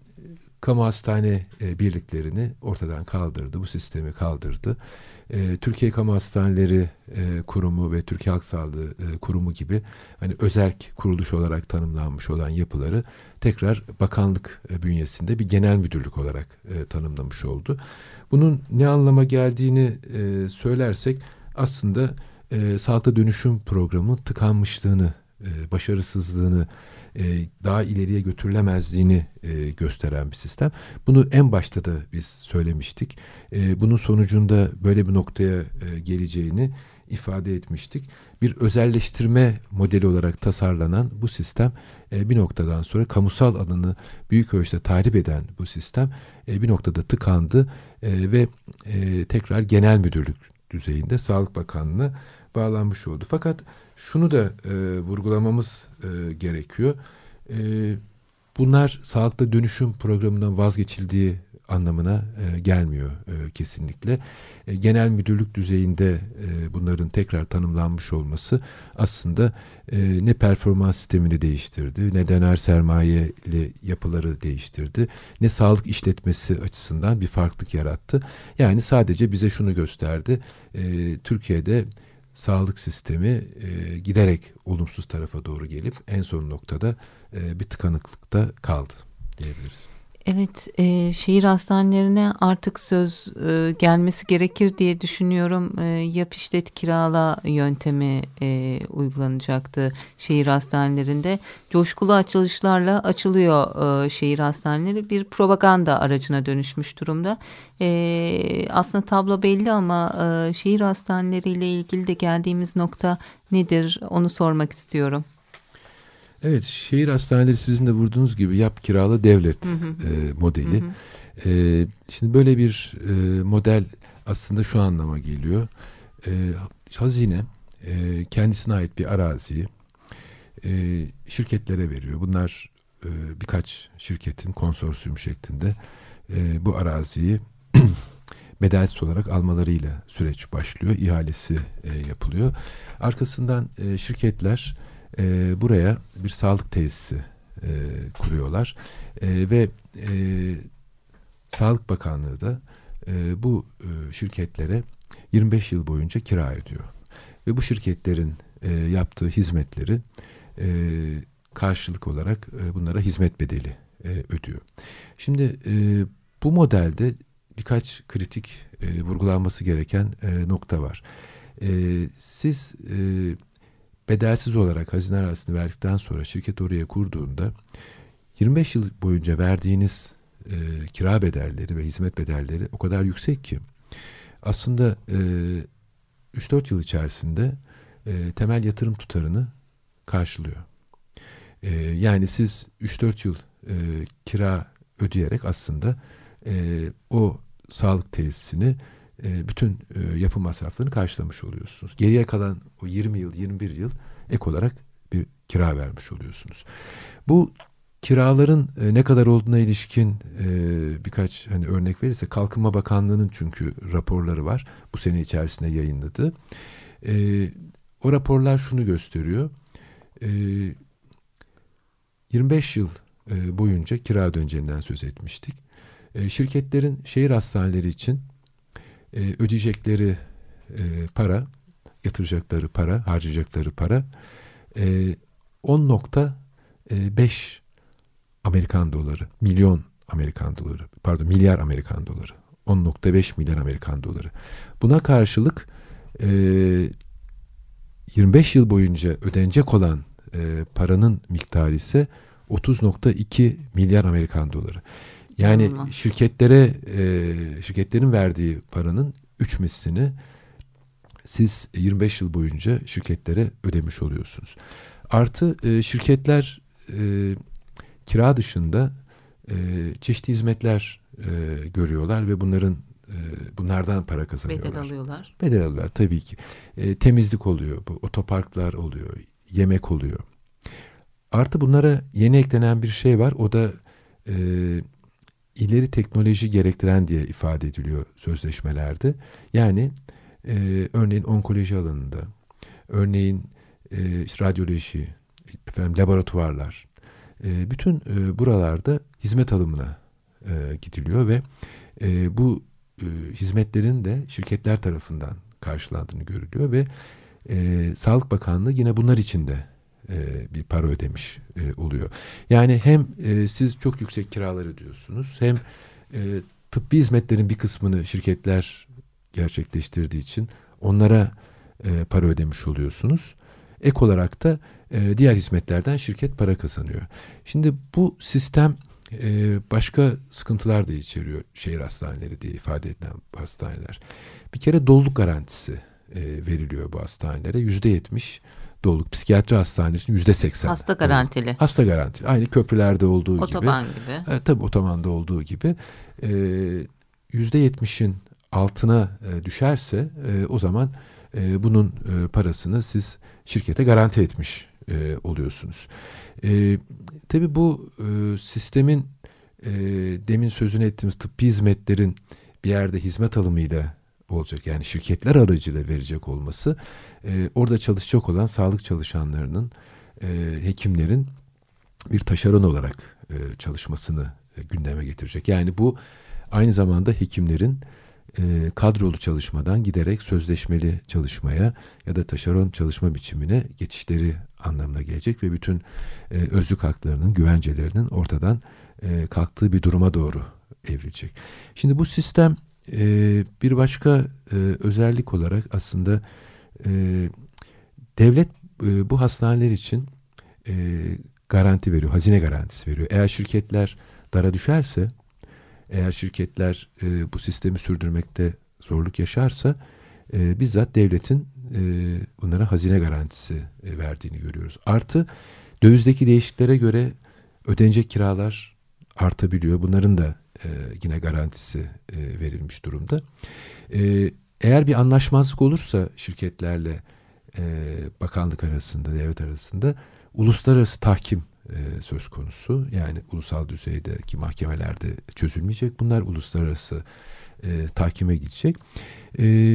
kamu hastane e, birliklerini ortadan kaldırdı. Bu sistemi kaldırdı. E, Türkiye Kamu Hastaneleri e, Kurumu ve Türkiye Halk Sağlığı e, Kurumu gibi hani özerk kuruluş olarak tanımlanmış olan yapıları tekrar bakanlık e, bünyesinde bir genel müdürlük olarak e, tanımlamış oldu. Bunun ne anlama geldiğini e, söylersek aslında e, sağlıkta dönüşüm programının tıkanmışlığını e, başarısızlığını, e, daha ileriye götürülemezliğini e, gösteren bir sistem. Bunu en başta da biz söylemiştik. E, bunun sonucunda böyle bir noktaya e, geleceğini ifade etmiştik. Bir özelleştirme modeli olarak tasarlanan bu sistem e, bir noktadan sonra kamusal alanı büyük ölçüde tahrip eden bu sistem e, bir noktada tıkandı e, ve e, tekrar genel müdürlük düzeyinde Sağlık Bakanlığı'na bağlanmış oldu. Fakat şunu da e, vurgulamamız e, gerekiyor. E, bunlar sağlıkta dönüşüm programından vazgeçildiği anlamına e, gelmiyor e, kesinlikle. E, genel müdürlük düzeyinde e, bunların tekrar tanımlanmış olması aslında e, ne performans sistemini değiştirdi, ne döner sermayeli yapıları değiştirdi, ne sağlık işletmesi açısından bir farklılık yarattı. Yani sadece bize şunu gösterdi. E, Türkiye'de sağlık sistemi e, giderek olumsuz tarafa doğru gelip en son noktada e, bir tıkanıklıkta kaldı diyebiliriz. Evet, e, şehir hastanelerine artık söz e, gelmesi gerekir diye düşünüyorum. E, yap işlet kirala yöntemi e, uygulanacaktı şehir hastanelerinde. Coşkulu açılışlarla açılıyor e, şehir hastaneleri, bir propaganda aracına dönüşmüş durumda. E, aslında tablo belli ama e, şehir hastaneleriyle ilgili de geldiğimiz nokta nedir onu sormak istiyorum. Evet, şehir hastaneleri sizin de vurduğunuz gibi yap kiralı devlet hı hı. E, modeli. Hı hı. E, şimdi böyle bir e, model aslında şu anlama geliyor. E, hazine e, kendisine ait bir araziyi e, şirketlere veriyor. Bunlar e, birkaç şirketin konsorsiyum şeklinde e, bu araziyi bedelsiz olarak almalarıyla süreç başlıyor. İhalesi e, yapılıyor. Arkasından e, şirketler E, buraya bir sağlık tesisi e, kuruyorlar e, ve e, Sağlık Bakanlığı da e, bu e, şirketlere yirmi beş yıl boyunca kira ödüyor ve bu şirketlerin e, yaptığı hizmetleri e, karşılık olarak e, bunlara hizmet bedeli e, ödüyor. Şimdi e, bu modelde birkaç kritik e, vurgulanması gereken e, nokta var. E, siz e, bedelsiz olarak hazine arazisini verdikten sonra şirket oraya kurduğunda yirmi beş yıl boyunca verdiğiniz e, kira bedelleri ve hizmet bedelleri o kadar yüksek ki aslında e, üç dört yıl içerisinde e, temel yatırım tutarını karşılıyor. E, yani siz üç dört yıl e, kira ödeyerek aslında e, o sağlık tesisini e, bütün e, yapı masraflarını karşılamış oluyorsunuz. Geriye kalan o yirmi yıl, yirmi bir yıl ek olarak bir kira vermiş oluyorsunuz. Bu kiraların e, ne kadar olduğuna ilişkin e, birkaç hani örnek verirse, Kalkınma Bakanlığı'nın çünkü raporları var. Bu sene içerisinde yayınladı. E, o raporlar şunu gösteriyor. E, yirmi beş yıl e, boyunca kira ödeneceğinden söz etmiştik. E, şirketlerin şehir hastaneleri için e, ödeyecekleri e, para, yatıracakları para, harcayacakları para e, on nokta beş Amerikan doları, milyon Amerikan doları, pardon milyar Amerikan doları, on nokta beş milyar Amerikan doları. Buna karşılık e, yirmi beş yıl boyunca ödenecek olan e, paranın miktarı ise otuz nokta iki milyar Amerikan doları. Yani Allah. şirketlere e, şirketlerin verdiği paranın üç mislini siz yirmi beş yıl boyunca şirketlere ödemiş oluyorsunuz. Artı e, şirketler e, kira dışında e, çeşitli hizmetler e, görüyorlar ve bunların e, bunlardan para kazanıyorlar. Bedel alıyorlar. Bedel alıyorlar tabii ki. E, temizlik oluyor, bu, otoparklar oluyor, yemek oluyor. Artı bunlara yeni eklenen bir şey var. O da e, ileri teknoloji gerektiren diye ifade ediliyor sözleşmelerde. Yani e, örneğin onkoloji alanında, örneğin e, işte radyoloji, efendim laboratuvarlar, e, bütün e, buralarda hizmet alımına e, gidiliyor ve e, bu e, hizmetlerin de şirketler tarafından karşılandığını görülüyor ve e, Sağlık Bakanlığı yine bunlar için de e, bir para ödemiş e, oluyor. Yani hem e, siz çok yüksek kiralar ödüyorsunuz, hem e, tıbbi hizmetlerin bir kısmını şirketler gerçekleştirdiği için onlara e, para ödemiş oluyorsunuz. ek olarak da e, diğer hizmetlerden şirket para kazanıyor. Şimdi bu sistem e, başka sıkıntılar da içeriyor. Şehir hastaneleri diye ifade edilen hastaneler. Bir kere doluluk garantisi e, veriliyor bu hastanelere. yüzde yetmiş doluluk. Psikiyatri hastanelerinin yüzde seksen. Hasta garantili. Doluluk. Hasta garantili. Aynı köprülerde olduğu Otoban gibi. gibi. gibi. E, tabii otobanda olduğu gibi. E, yüzde yetmişin altına e, düşerse e, o zaman e, bunun e, parasını siz şirkete garanti etmiş e, oluyorsunuz. E, tabii bu e, sistemin e, demin sözünü ettiğimiz tıbbi hizmetlerin bir yerde hizmet alımıyla olacak. Yani şirketler aracıyla verecek olması e, orada çalışacak olan sağlık çalışanlarının, e, hekimlerin bir taşeron olarak e, çalışmasını e, gündeme getirecek. Yani bu aynı zamanda hekimlerin e, kadrolu çalışmadan giderek sözleşmeli çalışmaya ya da taşeron çalışma biçimine geçişleri anlamına gelecek ve bütün e, özlük haklarının, güvencelerinin ortadan e, kalktığı bir duruma doğru evrilecek. Şimdi bu sistem e, bir başka e, özellik olarak aslında e, devlet e, bu hastaneler için e, garanti veriyor, hazine garantisi veriyor. Eğer şirketler dara düşerse, eğer şirketler e, bu sistemi sürdürmekte zorluk yaşarsa e, bizzat devletin e, bunlara hazine garantisi e, verdiğini görüyoruz. Artı dövizdeki değişikliklere göre ödenecek kiralar artabiliyor. Bunların da e, yine garantisi e, verilmiş durumda. E, eğer bir anlaşmazlık olursa şirketlerle e, bakanlık arasında, devlet arasında uluslararası tahkim e, söz konusu. Yani ulusal düzeydeki mahkemelerde çözülmeyecek. Bunlar uluslararası e, tahkime gidecek. E,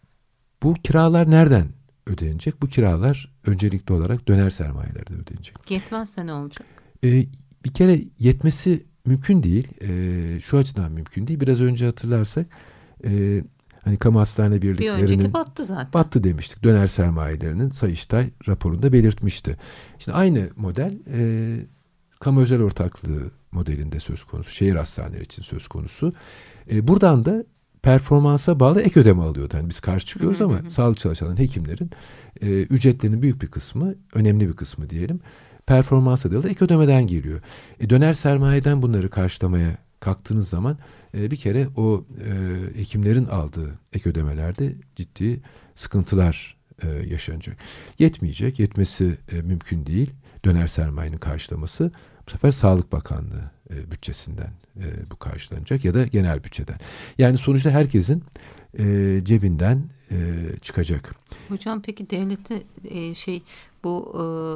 bu kiralar nereden ödenecek? Bu kiralar öncelikli olarak döner sermayelerde ödenecek. Yetmezse ne olacak? E, bir kere yetmesi mümkün değil. E, şu açıdan mümkün değil. Biraz önce hatırlarsak e, hani kamu hastane birliklerinin bir önceki battı zaten. Battı demiştik. Döner sermayelerinin Sayıştay raporunda belirtmişti. Şimdi aynı model e, kamu özel ortaklığı modelinde söz konusu. Şehir hastaneleri için söz konusu. E, buradan da performansa bağlı ek ödeme alıyordu. Yani biz karşı çıkıyoruz ama sağlık çalışanların, hekimlerin e, ücretlerinin büyük bir kısmı, önemli bir kısmı diyelim, performansa dayalı ek ödemeden geliyor. E, döner sermayeden bunları karşılamaya kalktığınız zaman e, bir kere o e, hekimlerin aldığı ek ödemelerde ciddi sıkıntılar e, yaşanacak. Yetmeyecek, yetmesi e, mümkün değil. Döner sermayenin karşılaması bu sefer Sağlık Bakanlığı e, bütçesinden e, bu karşılanacak ya da genel bütçeden. Yani sonuçta herkesin e, cebinden e, çıkacak. Hocam peki devleti e, şey bu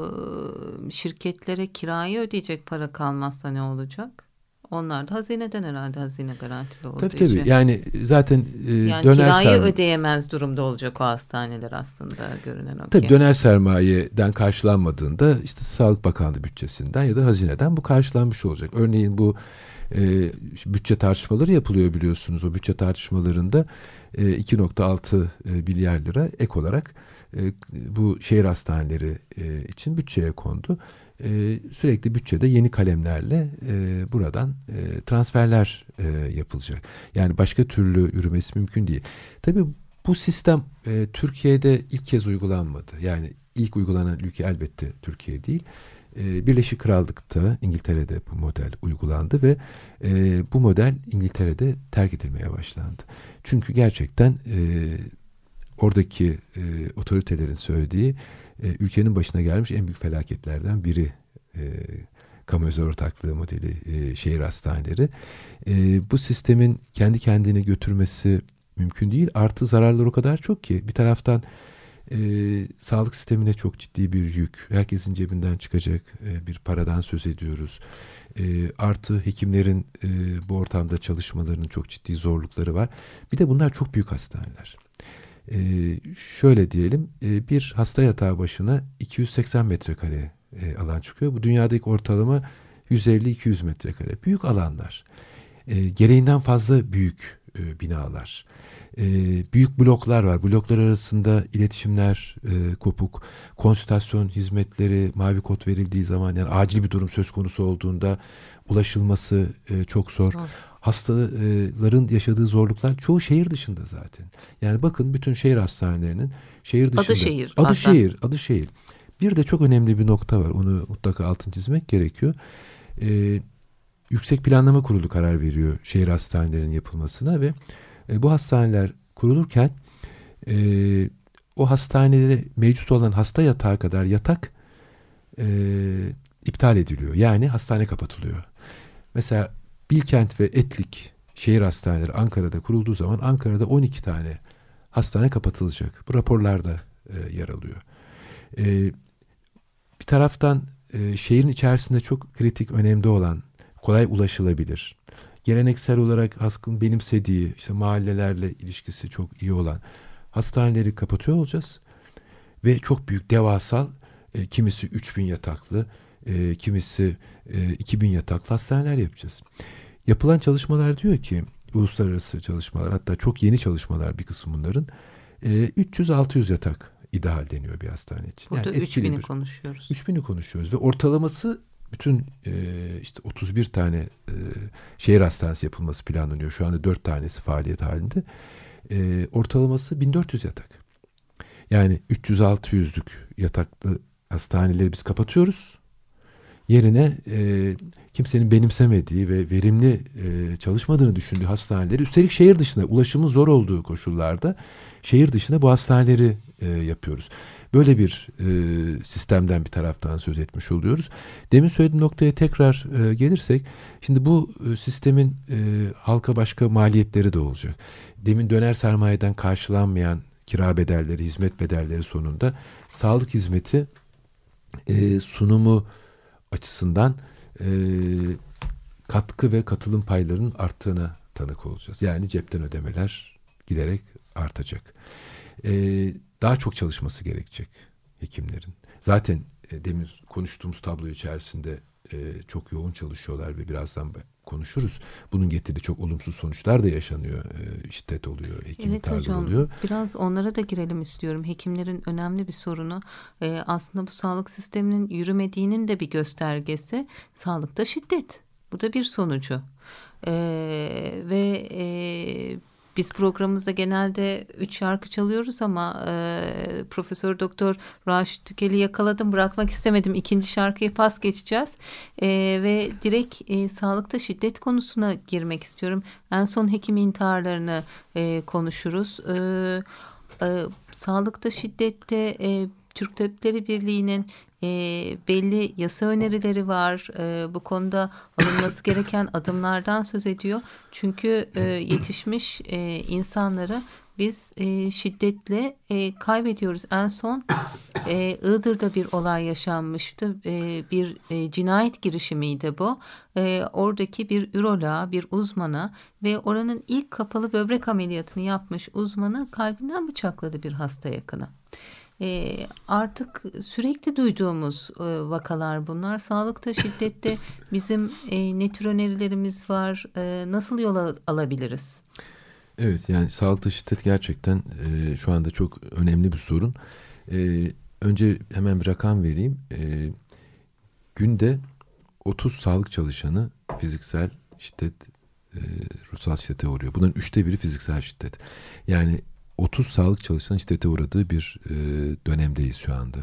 e, şirketlere kirayı ödeyecek para kalmazsa ne olacak? Onlar da hazineden herhalde, hazine garantili olduğu tabii, tabii. için. Yani zaten e, yani döner kirayı sermaye ödeyemez durumda olacak o hastaneler aslında, görünen o ki. Tabii döner sermayeden karşılanmadığında işte Sağlık Bakanlığı bütçesinden ya da hazineden bu karşılanmış olacak. Örneğin bu e, bütçe tartışmaları yapılıyor biliyorsunuz. O bütçe tartışmalarında e, iki nokta altı milyar lira ek olarak e, bu şehir hastaneleri e, için bütçeye kondu. E, sürekli bütçede yeni kalemlerle e, buradan e, transferler e, yapılacak. Yani başka türlü yürümesi mümkün değil. Tabii bu sistem e, Türkiye'de ilk kez uygulanmadı. Yani ilk uygulanan ülke elbette Türkiye değil. E, Birleşik Krallık'ta, İngiltere'de bu model uygulandı ve e, bu model İngiltere'de terk edilmeye başlandı. Çünkü gerçekten e, oradaki e, otoritelerin söylediği e, ülkenin başına gelmiş en büyük felaketlerden biri e, kamu özel ortaklığı modeli e, şehir hastaneleri. E, bu sistemin kendi kendine götürmesi mümkün değil. Artı zararlar o kadar çok ki bir taraftan e, sağlık sistemine çok ciddi bir yük. Herkesin cebinden çıkacak e, bir paradan söz ediyoruz. E, artı hekimlerin e, bu ortamda çalışmalarının çok ciddi zorlukları var. Bir de bunlar çok büyük hastaneler. Ee, şöyle diyelim, e, bir hasta yatağı başına iki yüz seksen metrekare e, alan çıkıyor. Bu dünyadaki ortalama yüz elli iki yüz metrekare. Büyük alanlar. E, gereğinden fazla büyük e, binalar. E, büyük bloklar var. Bloklar arasında iletişimler e, kopuk. Konsültasyon hizmetleri, mavi kod verildiği zaman, yani acil bir durum söz konusu olduğunda ulaşılması e, çok zor. zor. Hastaların yaşadığı zorluklar çoğu şehir dışında zaten. Yani bakın bütün şehir hastanelerinin şehir dışında. Adı şehir. Adı aslında. şehir. Adı şehir. Bir de çok önemli bir nokta var. Onu mutlaka altını çizmek gerekiyor. E, Yüksek Planlama Kurulu karar veriyor şehir hastanelerinin yapılmasına ve e, bu hastaneler kurulurken e, o hastanede mevcut olan hasta yatağı kadar yatak e, iptal ediliyor. Yani hastane kapatılıyor. Mesela Bilkent ve Etlik şehir hastaneleri Ankara'da kurulduğu zaman Ankara'da on iki tane hastane kapatılacak. Bu raporlarda e, yer alıyor. E, bir taraftan e, şehrin içerisinde çok kritik, önemli olan, kolay ulaşılabilir, geleneksel olarak halkın benimsediği, işte mahallelerle ilişkisi çok iyi olan hastaneleri kapatıyor olacağız. Ve çok büyük, devasal, e, kimisi üç bin yataklı, e, kimisi e, iki bin yataklı hastaneler yapacağız. Yapılan çalışmalar diyor ki, uluslararası çalışmalar, hatta çok yeni çalışmalar bir kısım bunların, e, üç yüz altı yüz yatak ideal deniyor bir hastane için. Burada yani üç bini konuşuyoruz. üç bini konuşuyoruz ve ortalaması bütün e, işte otuz bir tane e, şehir hastanesi yapılması planlanıyor. Şu anda dört tanesi faaliyet halinde. E, ortalaması bin dört yüz yatak. Yani üç yüz altı yüzlük yataklı hastaneleri biz kapatıyoruz. Yerine e, kimsenin benimsemediği ve verimli e, çalışmadığını düşündüğü hastaneleri, üstelik şehir dışına, ulaşımın zor olduğu koşullarda şehir dışına bu hastaneleri e, yapıyoruz. Böyle bir e, sistemden bir taraftan söz etmiş oluyoruz. Demin söylediğim noktaya tekrar e, gelirsek, şimdi bu e, sistemin e, halka başka maliyetleri de olacak. Demin döner sermayeden karşılanmayan kira bedelleri, hizmet bedelleri sonunda sağlık hizmeti e, sunumu açısından e, katkı ve katılım paylarının arttığına tanık olacağız. Yani cepten ödemeler giderek artacak. E, daha çok çalışması gerekecek hekimlerin. Zaten e, demin konuştuğumuz tablo içerisinde e, çok yoğun çalışıyorlar ve birazdan konuşuruz. Bunun getirdiği çok olumsuz sonuçlar da yaşanıyor. E, şiddet oluyor, hekim evet intiharı hocam, oluyor. biraz onlara da girelim istiyorum. Hekimlerin önemli bir sorunu. E, aslında bu sağlık sisteminin yürümediğinin de bir göstergesi sağlıkta şiddet. Bu da bir sonucu. E, ve e, biz programımızda genelde üç şarkı çalıyoruz ama e, Profesör Doktor Raşit Tükel'i yakaladım, bırakmak istemedim. İkinci şarkıyı pas geçeceğiz e, ve direkt e, sağlıkta şiddet konusuna girmek istiyorum. En son hekim intiharlarını e, konuşuruz. E, e, sağlıkta şiddette e, Türk Tabipleri Birliği'nin e, belli yasa önerileri var. E, bu konuda alınması gereken adımlardan söz ediyor. Çünkü e, yetişmiş e, insanları biz e, şiddetle e, kaybediyoruz. En son e, Iğdır'da bir olay yaşanmıştı. E, bir e, cinayet girişimiydi bu. E, oradaki bir üroloğa, bir uzmana ve oranın ilk kapalı böbrek ameliyatını yapmış uzmanı kalbinden bıçakladı bir hasta yakını. E, artık sürekli duyduğumuz e, vakalar bunlar. Sağlıkta, şiddette bizim e, ne tür önerilerimiz var? E, nasıl yol al- alabiliriz? Evet, yani sağlıkta şiddet gerçekten e, şu anda çok önemli bir sorun. E, önce hemen bir rakam vereyim. E, günde otuz sağlık çalışanı fiziksel şiddet, e, ruhsal şiddete uğruyor. Bunların üçte biri fiziksel şiddet. Yani otuz sağlık çalışanı şiddete uğradığı bir e, dönemdeyiz şu anda.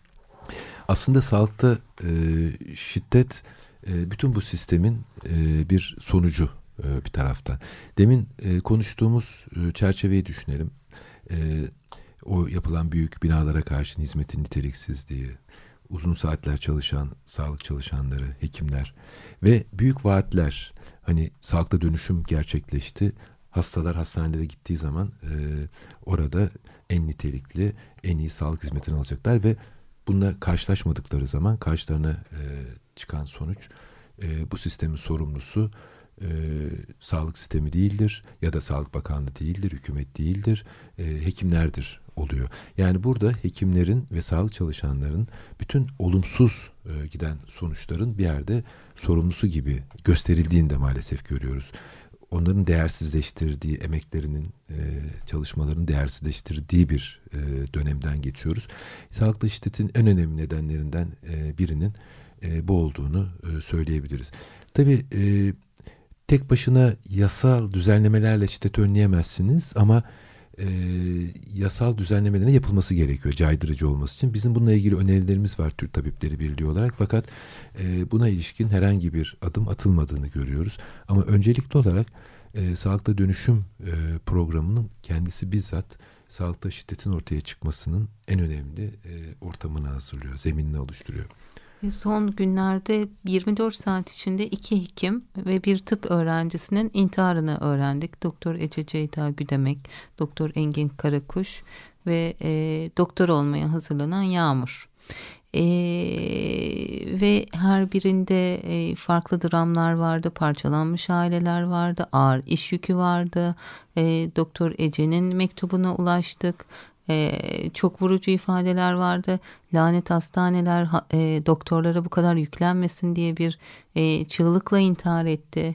Aslında sağlıkta e, şiddet e, bütün bu sistemin e, bir sonucu e, bir taraftan. Demin e, konuştuğumuz e, çerçeveyi düşünelim. E, o yapılan büyük binalara karşı hizmetin niteliksizliği, uzun saatler çalışan sağlık çalışanları, hekimler ve büyük vaatler. Hani sağlıkta dönüşüm gerçekleşti. Hastalar hastanelere gittiği zaman e, orada en nitelikli, en iyi sağlık hizmetini alacaklar ve bununla karşılaşmadıkları zaman karşılarına e, çıkan sonuç e, bu sistemin sorumlusu e, sağlık sistemi değildir ya da Sağlık Bakanlığı değildir, hükümet değildir, e, hekimlerdir oluyor. Yani burada hekimlerin ve sağlık çalışanların bütün olumsuz e, giden sonuçların bir yerde sorumlusu gibi gösterildiğini de maalesef görüyoruz. Onların değersizleştirdiği, emeklerinin, e, çalışmalarının değersizleştirdiği bir e, dönemden geçiyoruz. Sağlıkta şiddetin en önemli nedenlerinden e, birinin e, bu olduğunu e, söyleyebiliriz. Tabii e, tek başına yasal düzenlemelerle şiddeti önleyemezsiniz ama e, yasal düzenlemelerin yapılması gerekiyor caydırıcı olması için. Bizim bununla ilgili önerilerimiz var Türk Tabipleri Birliği olarak, fakat e, buna ilişkin herhangi bir adım atılmadığını görüyoruz. Ama öncelikli olarak e, sağlıkta dönüşüm e, programının kendisi bizzat sağlıkta şiddetin ortaya çıkmasının en önemli e, ortamını hazırlıyor, zeminini oluşturuyor. Son günlerde yirmi dört saat içinde iki hekim ve bir tıp öğrencisinin intiharını öğrendik. Doktor Ece Ceyda Güdemek, Doktor Engin Karakuş ve e, doktor olmaya hazırlanan Yağmur. E, ve her birinde e, farklı dramlar vardı, parçalanmış aileler vardı, ağır iş yükü vardı. E, Doktor Ece'nin mektubuna ulaştık. Ee, çok vurucu ifadeler vardı. Lanet hastaneler e, doktorlara bu kadar yüklenmesin diye bir e, çığlıkla intihar etti.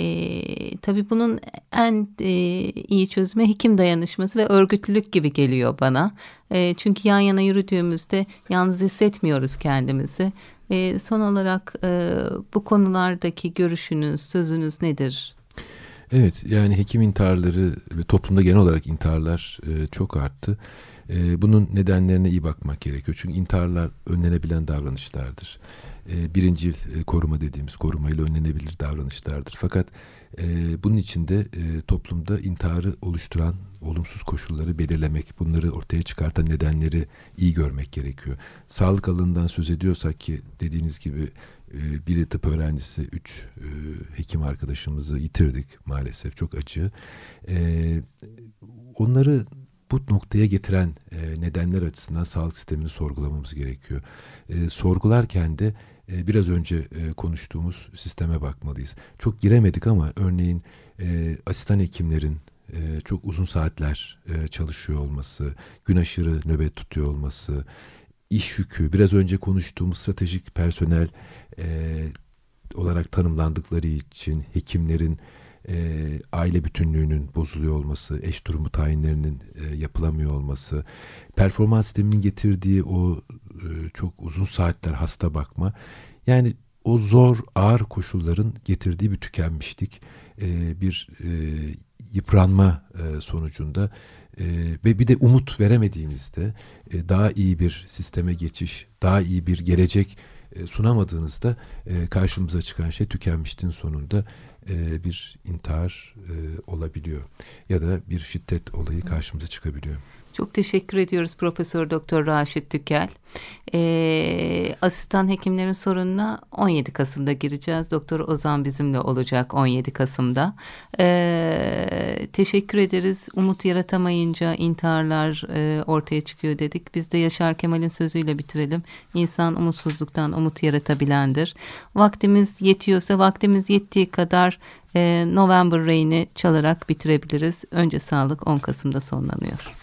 E, tabii bunun en e, iyi çözümü hekim dayanışması ve örgütlülük gibi geliyor bana. E, çünkü yan yana yürüdüğümüzde yalnız hissetmiyoruz kendimizi. E, son olarak e, bu konulardaki görüşünüz, sözünüz nedir? Evet, yani hekim intiharları ve toplumda genel olarak intiharlar e, çok arttı. E, bunun nedenlerine iyi bakmak gerekiyor. Çünkü intiharlar önlenebilen davranışlardır. E, birincil e, koruma dediğimiz korumayla önlenebilir davranışlardır. Fakat e, bunun için de e, toplumda intiharı oluşturan olumsuz koşulları belirlemek, bunları ortaya çıkartan nedenleri iyi görmek gerekiyor. Sağlık alanından söz ediyorsak ki dediğiniz gibi e, biri tıp öğrencisi, üç e, hekim arkadaşımızı yitirdik maalesef, çok acı. E, onları bu noktaya getiren e, nedenler açısından sağlık sistemini sorgulamamız gerekiyor. E, sorgularken de e, biraz önce e, konuştuğumuz sisteme bakmalıyız. Çok giremedik ama örneğin e, asistan hekimlerin e, çok uzun saatler e, çalışıyor olması, gün aşırı nöbet tutuyor olması, iş yükü, biraz önce konuştuğumuz stratejik personel e, olarak tanımlandıkları için hekimlerin e, aile bütünlüğünün bozuluyor olması, eş durumu tayinlerinin e, yapılamıyor olması, performans sisteminin getirdiği o e, çok uzun saatler hasta bakma, yani o zor, ağır koşulların getirdiği bir tükenmişlik, e, bir e, yıpranma e, sonucunda e, ve bir de umut veremediğinizde e, daha iyi bir sisteme geçiş, daha iyi bir gelecek e, sunamadığınızda e, karşımıza çıkan şey tükenmişliğin sonunda e, bir intihar e, olabiliyor ya da bir şiddet olayı karşımıza çıkabiliyor. Çok teşekkür ediyoruz Profesör Doktor Raşit Tükel. Ee, asistan hekimlerin sorununa on yedi Kasım'da gireceğiz. Doktor Ozan bizimle olacak on yedi Kasım'da. Ee, teşekkür ederiz. Umut yaratamayınca intiharlar e, ortaya çıkıyor dedik. Biz de Yaşar Kemal'in sözüyle bitirelim. İnsan umutsuzluktan umut yaratabilendir. Vaktimiz yetiyorsa vaktimiz yettiği kadar e, November Rain'i çalarak bitirebiliriz. Önce sağlık on Kasım'da sonlanıyor.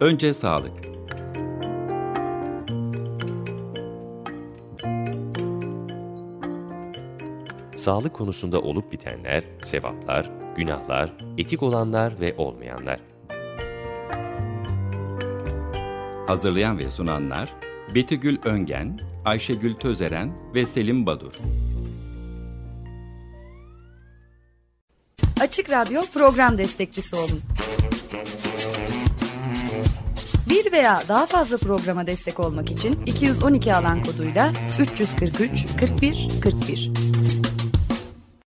Önce sağlık. Sağlık konusunda olup bitenler, sevaplar, günahlar, etik olanlar ve olmayanlar. Hazırlayan ve sunanlar Betügül Öngen, Ayşegül Tözeren ve Selim Badur. Açık Radyo program destekçisi olun. Bir veya daha fazla programa destek olmak için iki yüz on iki alan koduyla üç yüz kırk üç kırk bir kırk bir.